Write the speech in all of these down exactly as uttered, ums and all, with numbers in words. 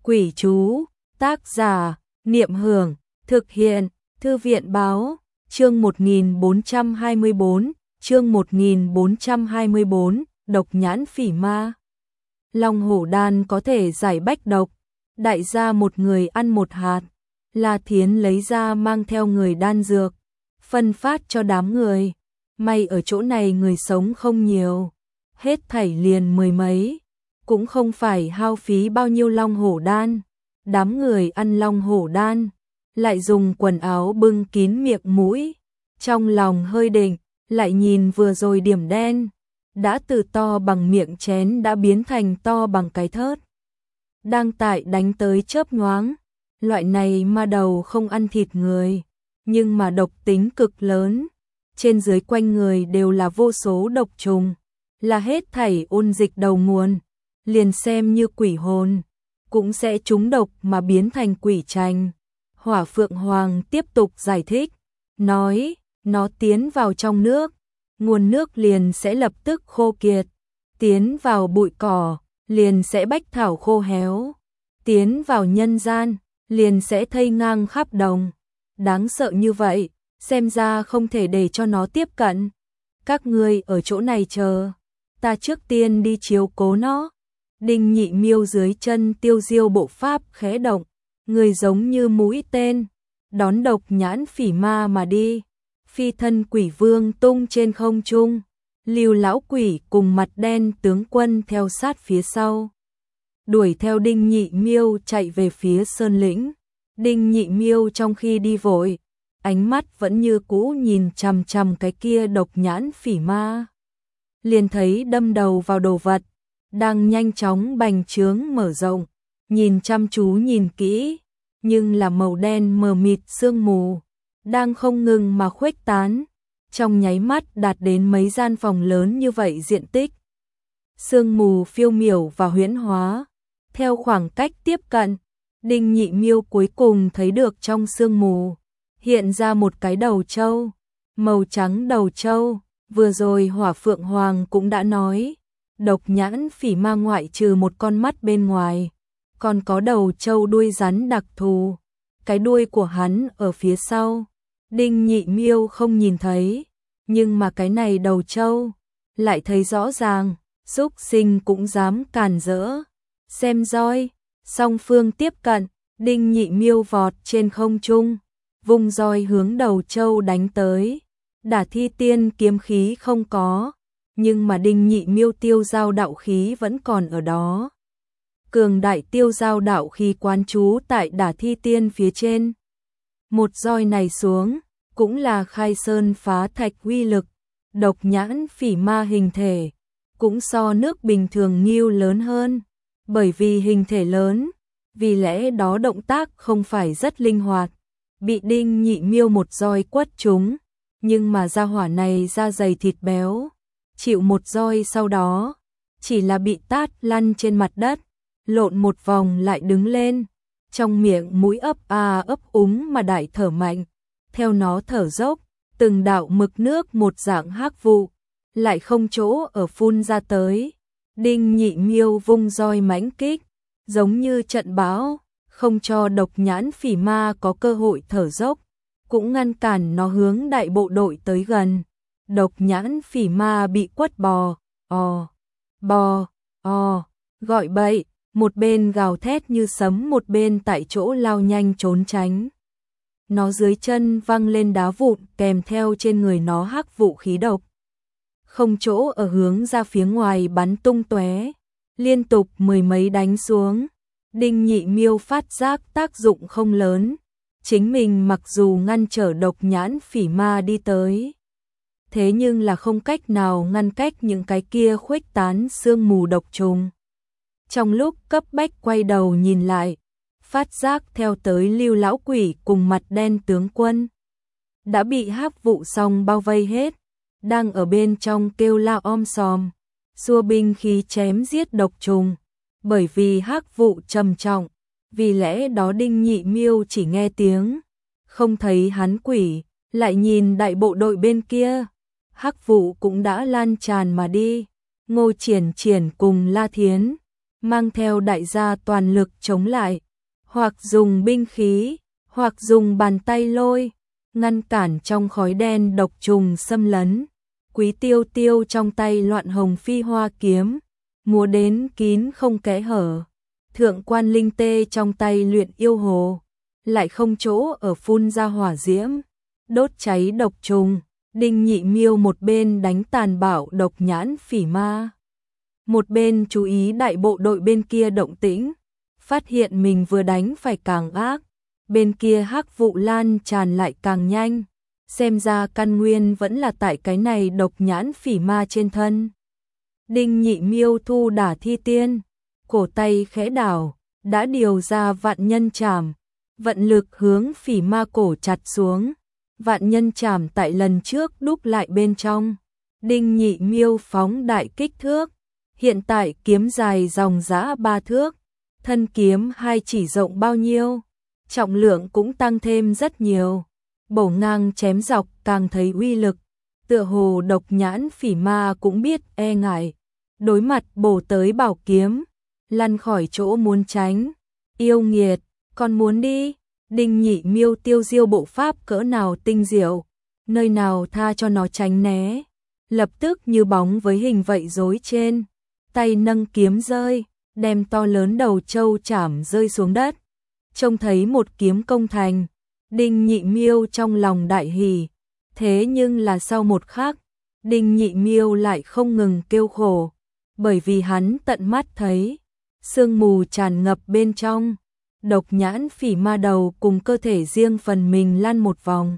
Quỷ chú, tác giả, Niệm Hưởng, thực hiện, Thư viện báo, chương một nghìn bốn trăm hai mươi bốn, chương một nghìn bốn trăm hai mươi bốn, độc nhãn phỉ ma. Long hổ đan có thể giải bách độc, đại gia một người ăn một hạt, La Thiến lấy ra mang theo người đan dược, phân phát cho đám người. May ở chỗ này người sống không nhiều, hết thảy liền mười mấy, cũng không phải hao phí bao nhiêu long hổ đan. Đám người ăn long hổ đan, lại dùng quần áo bưng kín miệng mũi, trong lòng hơi định, lại nhìn vừa rồi điểm đen, đã từ to bằng miệng chén đã biến thành to bằng cái thớt. Đang tại đánh tới chớp nhoáng, loại này ma đầu không ăn thịt người, nhưng mà độc tính cực lớn, trên dưới quanh người đều là vô số độc trùng, là hết thảy ôn dịch đầu nguồn, liền xem như quỷ hồn cũng sẽ trúng độc mà biến thành quỷ trành. Hỏa Phượng Hoàng tiếp tục giải thích, nói, nó tiến vào trong nước, nguồn nước liền sẽ lập tức khô kiệt, tiến vào bụi cỏ, liền sẽ bách thảo khô héo, tiến vào nhân gian, liền sẽ thây ngang khắp đồng. Đáng sợ như vậy, xem ra không thể để cho nó tiếp cận. Các ngươi ở chỗ này chờ, ta trước tiên đi chiếu cố nó. Đinh Nhị Miêu dưới chân Tiêu Diêu bộ pháp khẽ động, người giống như mũi tên, đón độc nhãn phỉ ma mà đi. Phi thân quỷ vương tung trên không trung, Lưu lão quỷ cùng mặt đen tướng quân theo sát phía sau, đuổi theo Đinh Nhị Miêu chạy về phía sơn lĩnh. Đinh Nhị Miêu trong khi đi vội, ánh mắt vẫn như cũ nhìn chằm chằm cái kia độc nhãn phỉ ma. Liền thấy đâm đầu vào đồ vật đang nhanh chóng bành trướng mở rộng, nhìn chăm chú nhìn kỹ, nhưng là màu đen mờ mịt sương mù, đang không ngừng mà khuếch tán, trong nháy mắt đạt đến mấy gian phòng lớn như vậy diện tích. Sương mù phiêu miểu và huyễn hóa, theo khoảng cách tiếp cận, Đinh Nhị Miêu cuối cùng thấy được trong sương mù, hiện ra một cái đầu trâu, màu trắng đầu trâu, vừa rồi Hỏa Phượng Hoàng cũng đã nói. Độc nhãn phỉ ma ngoại trừ một con mắt bên ngoài, còn có đầu trâu đuôi rắn đặc thù, cái đuôi của hắn ở phía sau, Đinh Nhị Miêu không nhìn thấy, nhưng mà cái này đầu trâu lại thấy rõ ràng, súc sinh cũng dám càn rỡ, xem roi. Song phương tiếp cận, Đinh Nhị Miêu vọt trên không trung, vung roi hướng đầu trâu đánh tới. Đả Thi Tiên kiếm khí không có, nhưng mà Đinh Nhị Miêu tiêu giao đạo khí vẫn còn ở đó. Cường đại tiêu giao đạo khí quán trú tại Đả Thi Tiên phía trên. Một roi này xuống, cũng là khai sơn phá thạch uy lực. Độc nhãn phỉ ma hình thể, cũng so nước bình thường nghiêu lớn hơn. Bởi vì hình thể lớn, vì lẽ đó động tác không phải rất linh hoạt. Bị Đinh Nhị Miêu một roi quất trúng, nhưng mà gia hỏa này da dày thịt béo. Chịu một roi sau đó, chỉ là bị tát lăn trên mặt đất, lộn một vòng lại đứng lên, trong miệng mũi ấp a ấp úng mà đại thở mạnh, theo nó thở dốc, từng đạo mực nước một dạng hắc vụ, lại không chỗ ở phun ra tới. Đinh Nhị Miêu vung roi mãnh kích, giống như trận bão, không cho độc nhãn phỉ ma có cơ hội thở dốc, cũng ngăn cản nó hướng đại bộ đội tới gần. Độc nhãn phỉ ma bị quất bò, ò, bò, ò, gọi bậy, một bên gào thét như sấm, một bên tại chỗ lao nhanh trốn tránh. Nó dưới chân văng lên đá vụn kèm theo trên người nó hắc vụ khí độc. Không chỗ ở hướng ra phía ngoài bắn tung tóe, liên tục mười mấy đánh xuống. Đinh Nhị Miêu phát giác tác dụng không lớn, chính mình mặc dù ngăn trở độc nhãn phỉ ma đi tới, thế nhưng là không cách nào ngăn cách những cái kia khuếch tán sương mù độc trùng. Trong lúc cấp bách quay đầu nhìn lại, phát giác theo tới Lưu lão quỷ cùng mặt đen tướng quân đã bị hắc vụ song bao vây hết, đang ở bên trong kêu la om sòm, xua binh khí chém giết độc trùng. Bởi vì hắc vụ trầm trọng, vì lẽ đó Đinh Nhị Miêu chỉ nghe tiếng, không thấy hắn quỷ, lại nhìn đại bộ đội bên kia, hắc vụ cũng đã lan tràn mà đi. Ngô Triển Triển cùng La Thiến mang theo đại gia toàn lực chống lại, hoặc dùng binh khí, hoặc dùng bàn tay lôi, ngăn cản trong khói đen độc trùng xâm lấn. Quý Tiêu Tiêu trong tay loạn hồng phi hoa kiếm, múa đến kín không kẽ hở. Thượng quan Linh Tê trong tay luyện yêu hồ, lại không chỗ ở phun ra hỏa diễm, đốt cháy độc trùng. Đinh Nhị Miêu một bên đánh tàn bạo độc nhãn phỉ ma, một bên chú ý đại bộ đội bên kia động tĩnh, phát hiện mình vừa đánh phải càng ác, bên kia hắc vụ lan tràn lại càng nhanh, xem ra căn nguyên vẫn là tại cái này độc nhãn phỉ ma trên thân. Đinh Nhị Miêu thu đả thi tiên, cổ tay khẽ đảo, đã điều ra vạn nhân trảm, vận lực hướng phỉ ma cổ chặt xuống. Vạn nhân trảm tại lần trước đúc lại bên trong. Đinh Nhị Miêu phóng đại kích thước, hiện tại kiếm dài dòng dã ba thước, thân kiếm hai chỉ rộng bao nhiêu, trọng lượng cũng tăng thêm rất nhiều. Bổ ngang chém dọc càng thấy uy lực, tựa hồ độc nhãn phỉ ma cũng biết e ngại, đối mặt bổ tới bảo kiếm, lăn khỏi chỗ muốn tránh. Yêu nghiệt, còn muốn đi? Đinh Nhị Miêu tiêu diêu bộ pháp cỡ nào tinh diệu, nơi nào tha cho nó tránh né, lập tức như bóng với hình vậy rối trên, tay nâng kiếm rơi, đem to lớn đầu trâu chảm rơi xuống đất. Trông thấy một kiếm công thành, Đinh Nhị Miêu trong lòng đại hỉ, thế nhưng là sau một khắc, Đinh Nhị Miêu lại không ngừng kêu khổ, bởi vì hắn tận mắt thấy sương mù tràn ngập bên trong. Độc nhãn phỉ ma đầu cùng cơ thể riêng phần mình lăn một vòng.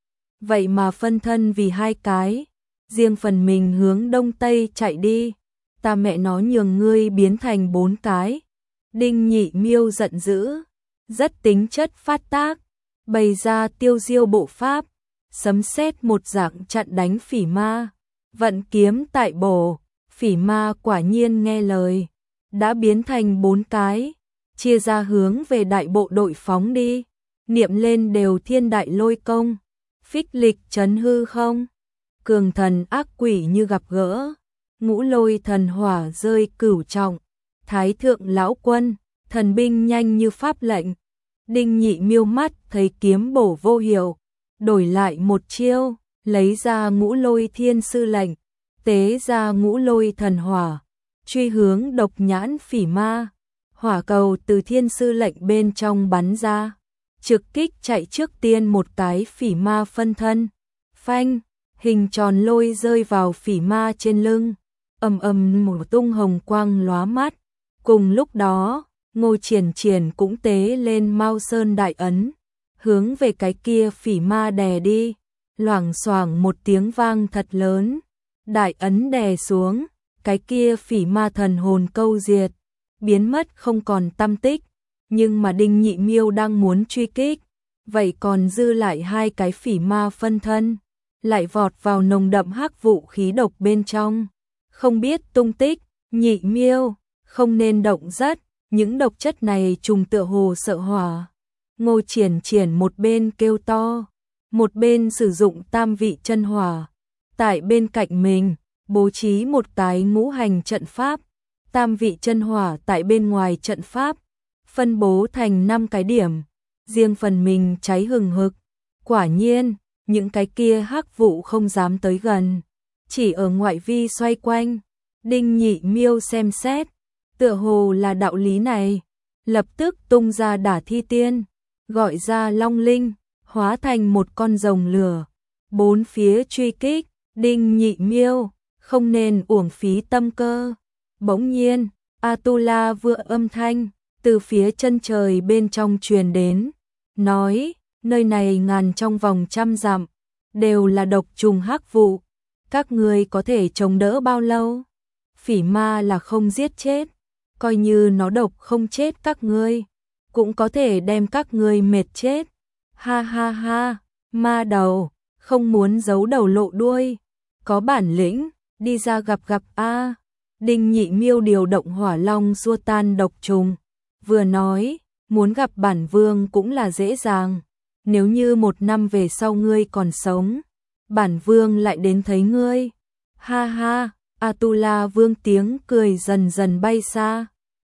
Vậy mà phân thân vì hai cái, riêng phần mình hướng đông tây chạy đi. Ta mẹ nó nhường ngươi biến thành bốn cái. Đinh Nhị Miêu giận dữ, rất tính chất phát tác, bày ra tiêu diêu bộ pháp, sấm sét một dạng chặn đánh phỉ ma. Vận kiếm tại bổ, phỉ ma quả nhiên nghe lời, đã biến thành bốn cái. Chia ra hướng về đại bộ đội phóng đi, niệm lên đều thiên đại lôi công, phích lịch chấn hư không, cường thần ác quỷ như gặp gỡ, ngũ lôi thần hỏa rơi cửu trọng, thái thượng lão quân, thần binh nhanh như pháp lệnh. Đinh Nhị Miêu mắt thấy kiếm bổ vô hiệu, đổi lại một chiêu, lấy ra ngũ lôi thiên sư lệnh, tế ra ngũ lôi thần hỏa, truy hướng độc nhãn phỉ ma. Hỏa cầu từ thiên sư lệnh bên trong bắn ra, trực kích chạy trước tiên một cái phỉ ma phân thân. Phanh, hình tròn lôi rơi vào phỉ ma trên lưng, ầm ầm một tung hồng quang lóa mắt. Cùng lúc đó, Ngô Triển Triển cũng tế lên Mao Sơn đại ấn, hướng về cái kia phỉ ma đè đi. Loảng xoảng một tiếng vang thật lớn, đại ấn đè xuống, cái kia phỉ ma thần hồn câu diệt, biến mất không còn tăm tích. Nhưng mà Đinh Nhị Miêu đang muốn truy kích, vậy còn dư lại hai cái phỉ ma phân thân, lại vọt vào nồng đậm hắc vụ khí độc bên trong, không biết tung tích. Nhị Miêu, không nên động rất, những độc chất này trùng tựa hồ sợ hỏa. Ngô Triển Triển một bên kêu to, một bên sử dụng tam vị chân hỏa, tại bên cạnh mình bố trí một cái ngũ hành trận pháp. Tam vị chân hỏa tại bên ngoài trận pháp, phân bố thành năm cái điểm, riêng phần mình cháy hừng hực. Quả nhiên, những cái kia hắc vụ không dám tới gần, chỉ ở ngoại vi xoay quanh. Đinh Nhị Miêu xem xét, tựa hồ là đạo lý này, lập tức tung ra đả thi tiên, gọi ra Long Linh, hóa thành một con rồng lửa, bốn phía truy kích. Đinh Nhị Miêu, không nên uổng phí tâm cơ. Bỗng nhiên, Atula vừa âm thanh từ phía chân trời bên trong truyền đến, nói, nơi này ngàn trong vòng trăm dặm đều là độc trùng hắc vụ, các ngươi có thể chống đỡ bao lâu? Phỉ ma là không giết chết, coi như nó độc không chết các ngươi, cũng có thể đem các ngươi mệt chết. Ha ha ha, ma đầu, không muốn giấu đầu lộ đuôi, có bản lĩnh, đi ra gặp gặp a. Đinh Nhị Miêu điều động hỏa long xua tan độc trùng, vừa nói, muốn gặp bản vương cũng là dễ dàng, nếu như một năm về sau ngươi còn sống, bản vương lại đến thấy ngươi. Ha ha, Atula vương tiếng cười dần dần bay xa,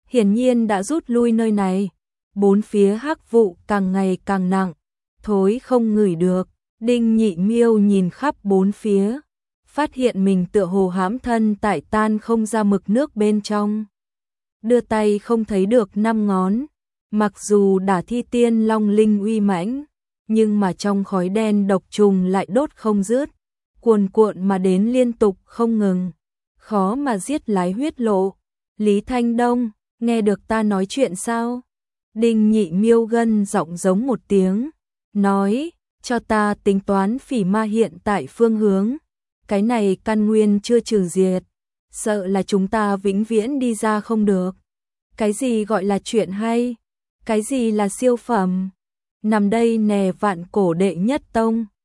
hiển nhiên đã rút lui nơi này. Bốn phía hắc vụ càng ngày càng nặng, thối không ngửi được. Đinh Nhị Miêu nhìn khắp bốn phía, phát hiện mình tựa hồ hãm thân tại tan không ra mực nước bên trong. Đưa tay không thấy được năm ngón, mặc dù đả thi tiên long linh uy mãnh, nhưng mà trong khói đen độc trùng lại đốt không dứt, cuồn cuộn mà đến liên tục không ngừng, khó mà giết lái huyết lộ. Lý Thanh Đông, nghe được ta nói chuyện sao? Đinh Nhị Miêu gân giọng giống một tiếng, nói, cho ta tính toán phỉ ma hiện tại phương hướng. Cái này căn nguyên chưa trừ diệt, sợ là chúng ta vĩnh viễn đi ra không được. Cái gì gọi là chuyện hay? Cái gì là siêu phẩm? Nằm đây nè vạn cổ đệ nhất tông.